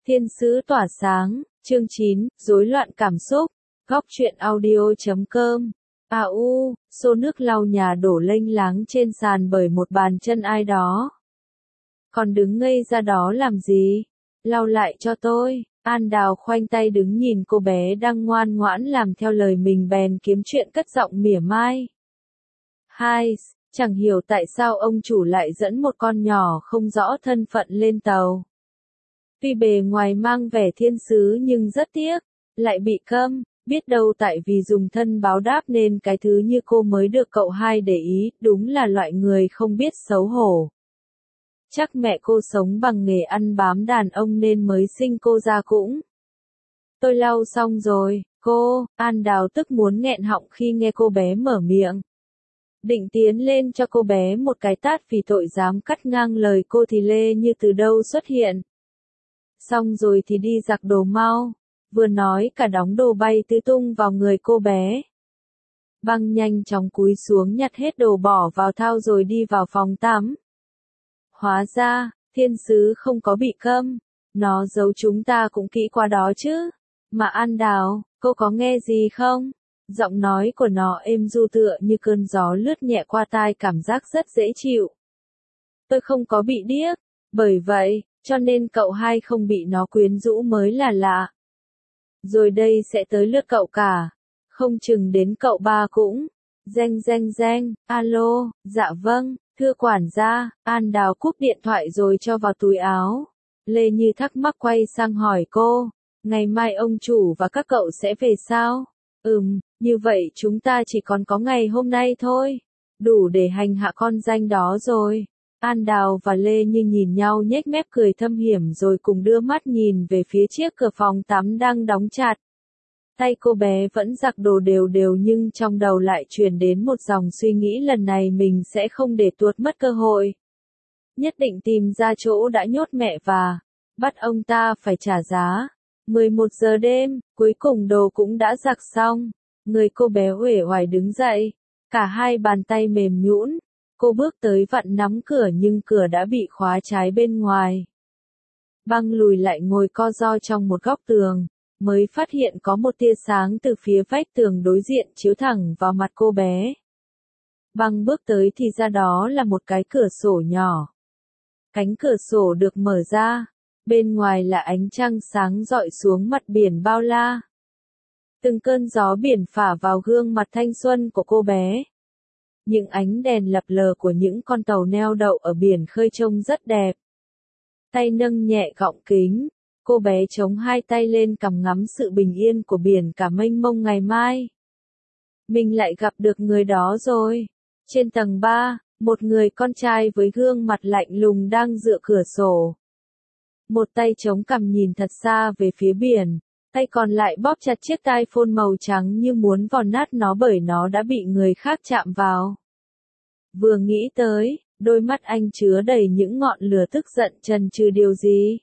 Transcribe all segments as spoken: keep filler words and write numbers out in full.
Thiên sứ tỏa sáng, chương chín, rối loạn cảm xúc, góc truyện audio.com. A u, xô nước lau nhà đổ lênh láng trên sàn bởi một bàn chân ai đó. Còn đứng ngây ra đó làm gì? Lau lại cho tôi. An Đào khoanh tay đứng nhìn cô bé đang ngoan ngoãn làm theo lời mình bèn kiếm chuyện cất giọng mỉa mai. Hai, chẳng hiểu tại sao ông chủ lại dẫn một con nhỏ không rõ thân phận lên tàu. Tuy bề ngoài mang vẻ thiên sứ nhưng rất tiếc, lại bị câm, biết đâu tại vì dùng thân báo đáp nên cái thứ như cô mới được cậu hai để ý, đúng là loại người không biết xấu hổ. Chắc mẹ cô sống bằng nghề ăn bám đàn ông nên mới sinh cô ra cũng. Tôi lau xong rồi, cô, An Đào tức muốn nghẹn họng khi nghe cô bé mở miệng. Định tiến lên cho cô bé một cái tát vì tội dám cắt ngang lời cô thì Lê Như từ đâu xuất hiện. Xong rồi thì đi giặt đồ mau, vừa nói cả đống đồ bay tứ tung vào người cô bé. Băng nhanh chóng cúi xuống nhặt hết đồ bỏ vào thau rồi đi vào phòng tắm. Hóa ra, thiên sứ không có bị câm, nó giấu chúng ta cũng kỹ qua đó chứ. Mà An Đào, cô có nghe gì không? Giọng nói của nó êm du tựa như cơn gió lướt nhẹ qua tai, cảm giác rất dễ chịu. Tôi không có bị điếc, bởi vậy, cho nên cậu hai không bị nó quyến rũ mới là lạ. Rồi đây sẽ tới lượt cậu cả, không chừng đến cậu ba cũng. Reng reng reng, alo, dạ vâng, thưa quản gia. An Đào cúp điện thoại rồi cho vào túi áo. Lê Như thắc mắc quay sang hỏi cô, ngày mai ông chủ và các cậu sẽ về sao? Ừm, như vậy chúng ta chỉ còn có ngày hôm nay thôi, đủ để hành hạ con danh đó rồi. An Đào và Lê Như nhìn nhau nhếch mép cười thâm hiểm rồi cùng đưa mắt nhìn về phía chiếc cửa phòng tắm đang đóng chặt. Tay cô bé vẫn giặt đồ đều đều nhưng trong đầu lại truyền đến một dòng suy nghĩ lần này mình sẽ không để tuột mất cơ hội. Nhất định tìm ra chỗ đã nhốt mẹ và bắt ông ta phải trả giá. mười một giờ đêm, cuối cùng đồ cũng đã giặt xong. Người cô bé uể oải đứng dậy, cả hai bàn tay mềm nhũn. Cô bước tới vặn nắm cửa nhưng cửa đã bị khóa trái bên ngoài. Băng lùi lại ngồi co ro trong một góc tường, mới phát hiện có một tia sáng từ phía vách tường đối diện chiếu thẳng vào mặt cô bé. Băng bước tới thì ra đó là một cái cửa sổ nhỏ. Cánh cửa sổ được mở ra, bên ngoài là ánh trăng sáng rọi xuống mặt biển bao la. Từng cơn gió biển phả vào gương mặt thanh xuân của cô bé. Những ánh đèn lập lờ của những con tàu neo đậu ở biển khơi trông rất đẹp. Tay nâng nhẹ gọng kính, cô bé chống hai tay lên cằm ngắm sự bình yên của biển cả mênh mông ngày mai. Mình lại gặp được người đó rồi. Trên tầng ba, một người con trai với gương mặt lạnh lùng đang dựa cửa sổ. Một tay chống cằm nhìn thật xa về phía biển, tay còn lại bóp chặt chiếc tai phone màu trắng như muốn vò nát nó bởi nó đã bị người khác chạm vào. Vừa nghĩ tới, đôi mắt anh chứa đầy những ngọn lửa tức giận chần chừ điều gì.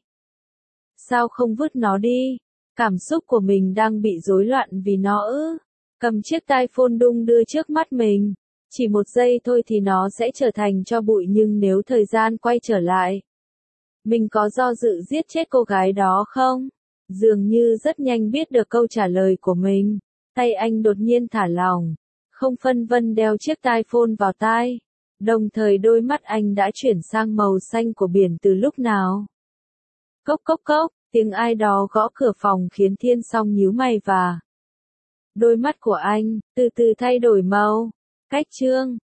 Sao không vứt nó đi? Cảm xúc của mình đang bị rối loạn vì nó ư? Cầm chiếc tai phone đung đưa trước mắt mình. Chỉ một giây thôi thì nó sẽ trở thành tro bụi nhưng nếu thời gian quay trở lại. Mình có do dự giết chết cô gái đó không? Dường như rất nhanh biết được câu trả lời của mình. Tay anh đột nhiên thả lỏng. Không phân vân đeo chiếc tai phone vào tai. Đồng thời đôi mắt anh đã chuyển sang màu xanh của biển từ lúc nào. Cốc cốc cốc, tiếng ai đó gõ cửa phòng khiến Thiên Song nhíu mày và đôi mắt của anh từ từ thay đổi màu. Cách chương,